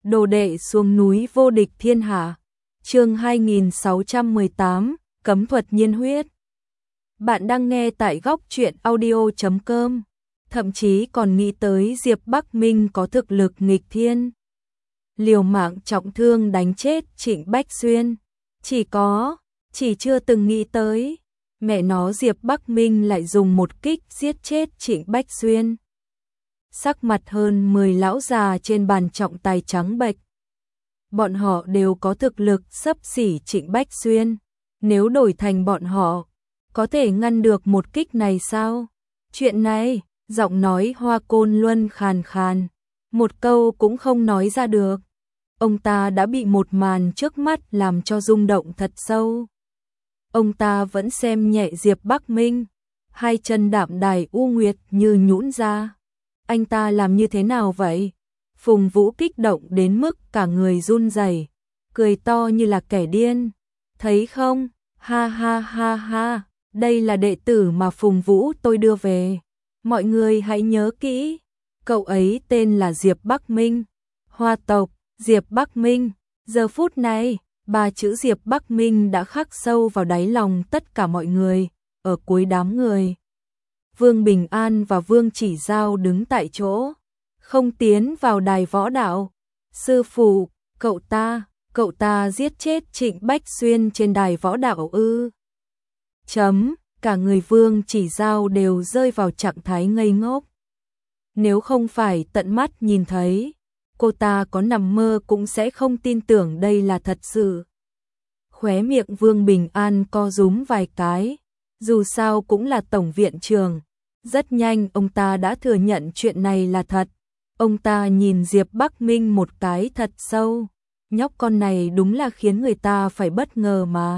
Đồ đệ xuống núi vô địch thiên hạ. Chương 2618, cấm thuật nhiên huyết. Bạn đang nghe tại góc truyện audio.com, thậm chí còn nghĩ tới Diệp Bắc Minh có thực lực nghịch thiên. Liều mạng trọng thương đánh chết Trịnh Bách Xuyên, chỉ chưa từng nghĩ tới, mẹ nó Diệp Bắc Minh lại dùng một kích giết chết Trịnh Bách Xuyên. Sắc mặt hơn 10 lão già trên bàn trọng tài trắng bệch. Bọn họ đều có thực lực xấp xỉ Trịnh Bách Xuyên, nếu đổi thành bọn họ, có thể ngăn được một kích này sao? Chuyện này, giọng nói Hoa Côn Luân khàn khàn, một câu cũng không nói ra được. Ông ta đã bị một màn trước mắt làm cho rung động thật sâu. Ông ta vẫn xem nhẹ Diệp Bắc Minh, hai chân đạm đài u nguyệt như nhũn ra. Anh ta làm như thế nào vậy? Phùng Vũ kích động đến mức cả người run rẩy, cười to như là kẻ điên. Thấy không? Ha ha ha ha, đây là đệ tử mà Phùng Vũ tôi đưa về. Mọi người hãy nhớ kỹ, cậu ấy tên là Diệp Bắc Minh, Hoa tộc, Diệp Bắc Minh. Giờ phút này, ba chữ Diệp Bắc Minh đã khắc sâu vào đáy lòng tất cả mọi người. Ở cuối đám người, Vương Bình An và Vương Chỉ Giao đứng tại chỗ, không tiến vào đài võ đạo. Sư phụ, cậu ta giết chết Trịnh Bách Xuyên trên đài võ đạo ư? Cả người Vương Chỉ Giao đều rơi vào trạng thái ngây ngốc. Nếu không phải tận mắt nhìn thấy, cô ta có nằm mơ cũng sẽ không tin tưởng đây là thật sự. Khóe miệng Vương Bình An co rúm vài cái, dù sao cũng là tổng viện trưởng. Rất nhanh ông ta đã thừa nhận chuyện này là thật. Ông ta nhìn Diệp Bắc Minh một cái thật sâu. Nhóc con này đúng là khiến người ta phải bất ngờ mà.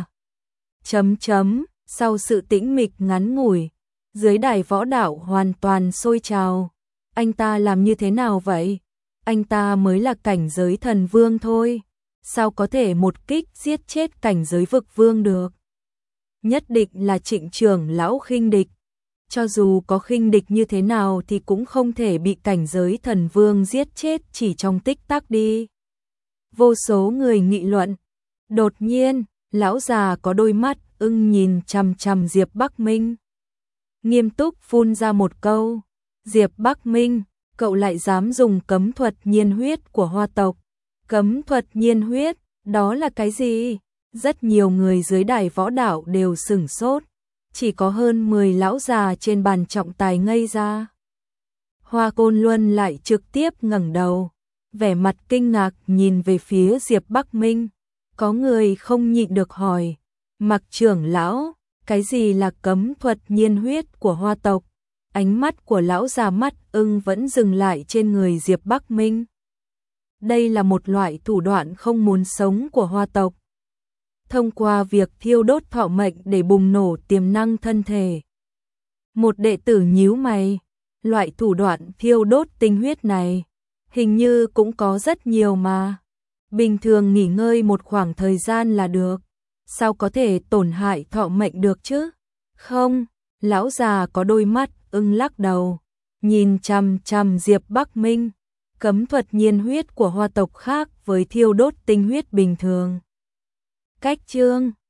Sau sự tĩnh mịch ngắn ngủi, dưới đài võ đạo hoàn toàn sôi trào. Anh ta làm như thế nào vậy? Anh ta mới là cảnh giới thần vương thôi. Sao có thể một kích giết chết cảnh giới vực vương được? Nhất định là Trịnh trưởng lão khinh địch. Cho dù có khinh địch như thế nào thì cũng không thể bị cảnh giới thần vương giết chết chỉ trong tích tắc đi. Vô số người nghị luận. Đột nhiên, lão già có đôi mắt ưng nhìn chằm chằm Diệp Bắc Minh. Nghiêm túc phun ra một câu. Diệp Bắc Minh, cậu lại dám dùng cấm thuật nhiên huyết của Hoa tộc. Cấm thuật nhiên huyết, đó là cái gì? Rất nhiều người dưới đài võ đạo đều sửng sốt. Chỉ có hơn 10 lão già trên bàn trọng tài ngây ra. Hoa Côn Luân lại trực tiếp ngẩng đầu, vẻ mặt kinh ngạc nhìn về phía Diệp Bắc Minh. Có người không nhịn được hỏi, Mặc trưởng lão, cái gì là cấm thuật nhiên huyết của Hoa tộc? Ánh mắt của lão già mắt ưng vẫn dừng lại trên người Diệp Bắc Minh. Đây là một loại thủ đoạn không muốn sống của Hoa tộc. Thông qua việc thiêu đốt thọ mệnh để bùng nổ tiềm năng thân thể. Một đệ tử nhíu mày, loại thủ đoạn thiêu đốt tinh huyết này, hình như cũng có rất nhiều mà. Bình thường nghỉ ngơi một khoảng thời gian là được, sao có thể tổn hại thọ mệnh được chứ? Không, lão già có đôi mắt ưng lắc đầu, nhìn chằm chằm Diệp Bắc Minh. Cấm thuật nhiên huyết của Hoa tộc khác với thiêu đốt tinh huyết bình thường. Cách chương